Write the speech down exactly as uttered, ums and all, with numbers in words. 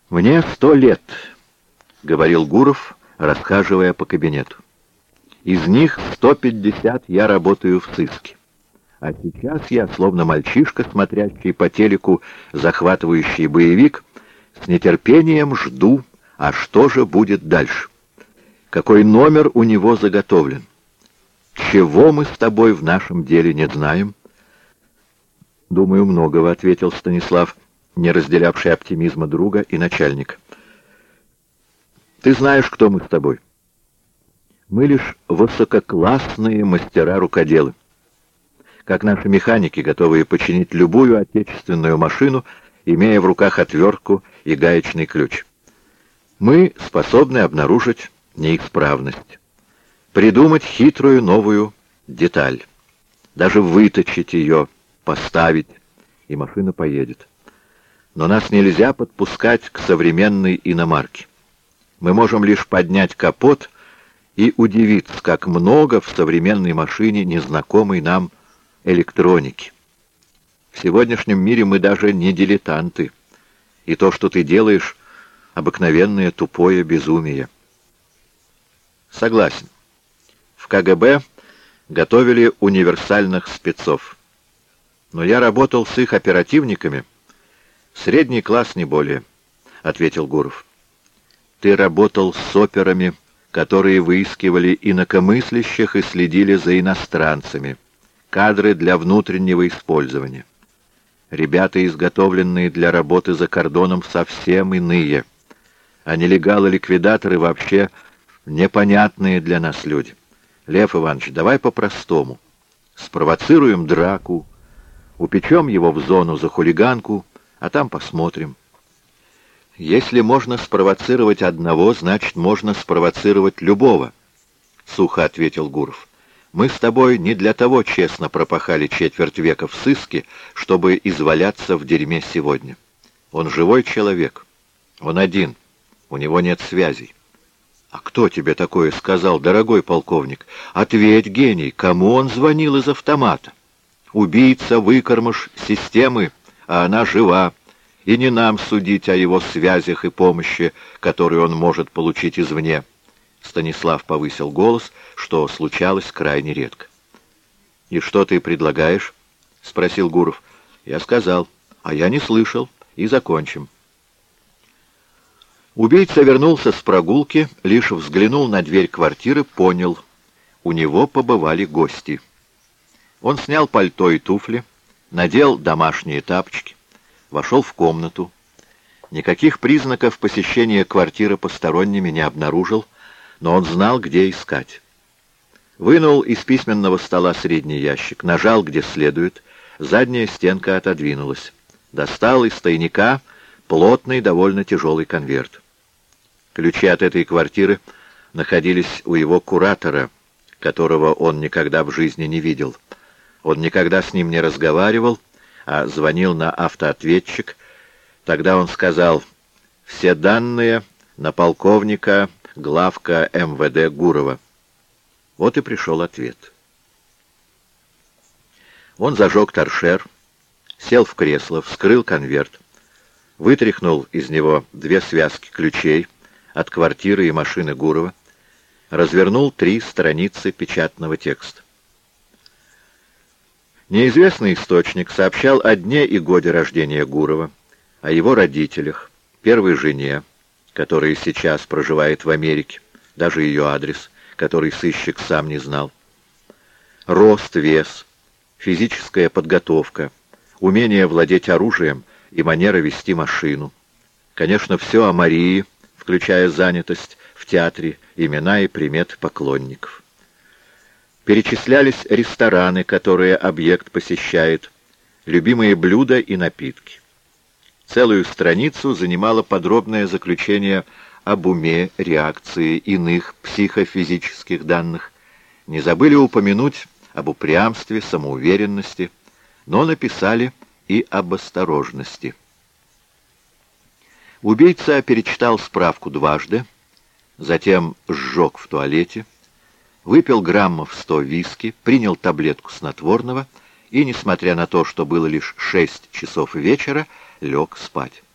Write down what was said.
«Мне сто лет», — говорил Гуров, расхаживая по кабинету. «Из них сто пятьдесят я работаю в сыске. А сейчас я, словно мальчишка, смотрящий по телеку захватывающий боевик, с нетерпением жду, а что же будет дальше? Какой номер у него заготовлен? Чего мы с тобой в нашем деле не знаем?» «Думаю, многого», — ответил Станислав, не разделявший оптимизма друга и начальника. «Ты знаешь, кто мы с тобой. Мы лишь высококлассные мастера-рукоделы, как наши механики, готовые починить любую отечественную машину, имея в руках отвертку и гаечный ключ. Мы способны обнаружить неисправность, придумать хитрую новую деталь, даже выточить ее, поставить, и машина поедет. Но нас нельзя подпускать к современной иномарке. Мы можем лишь поднять капот и удивиться, как много в современной машине незнакомой нам электроники. В сегодняшнем мире мы даже не дилетанты, и то, что ты делаешь, обыкновенное тупое безумие». «Согласен. В ка гэ бэ готовили универсальных спецов. Но я работал с их оперативниками. Средний класс, не более», — ответил Гуров. «Ты работал с операми, которые выискивали инакомыслящих и следили за иностранцами. Кадры для внутреннего использования. Ребята, изготовленные для работы за кордоном, совсем иные. А нелегалы-ликвидаторы вообще непонятные для нас люди. Лев Иванович, давай по-простому. Спровоцируем драку, упечем его в зону за хулиганку, а там посмотрим». «Если можно спровоцировать одного, значит, можно спровоцировать любого», — сухо ответил Гуров. «Мы с тобой не для того честно пропахали четверть века в сыске, чтобы изваляться в дерьме сегодня. Он живой человек. Он один. У него нет связей». «А кто тебе такое сказал, дорогой полковник? Ответь, гений, кому он звонил из автомата? Убийца, выкормыш системы, а она жива, и не нам судить о его связях и помощи, которую он может получить извне». Станислав повысил голос, что случалось крайне редко. «И что ты предлагаешь?» — спросил Гуров. «Я сказал, а я не слышал, и закончим». Убийца вернулся с прогулки, лишь взглянул на дверь квартиры, понял. У него побывали гости. Он снял пальто и туфли, надел домашние тапочки, вошел в комнату. Никаких признаков посещения квартиры посторонними не обнаружил, но он знал, где искать. Вынул из письменного стола средний ящик, нажал где следует, задняя стенка отодвинулась. Достал из тайника плотный, довольно тяжелый конверт. Ключи от этой квартиры находились у его куратора, которого он никогда в жизни не видел. Он никогда с ним не разговаривал, а звонил на автоответчик. Тогда он сказал: «Все данные на полковника главка эм вэ дэ Гурова». Вот и пришел ответ. Он зажег торшер, сел в кресло, вскрыл конверт, вытряхнул из него две связки ключей от квартиры и машины Гурова, развернул три страницы печатного текста. Неизвестный источник сообщал о дне и годе рождения Гурова, о его родителях, первой жене, которая сейчас проживает в Америке, даже ее адрес, который сыщик сам не знал. Рост, вес, физическая подготовка, умение владеть оружием и манера вести машину. Конечно, все о Марии, включая занятость в театре, имена и приметы поклонников. Перечислялись рестораны, которые объект посещает, любимые блюда и напитки. Целую страницу занимало подробное заключение об уме, реакции, иных психофизических данных. Не забыли упомянуть об упрямстве, самоуверенности, но написали и об осторожности. Убийца перечитал справку дважды, затем сжег в туалете, выпил граммов сто виски, принял таблетку снотворного и, несмотря на то, что было лишь шесть часов вечера, лег спать.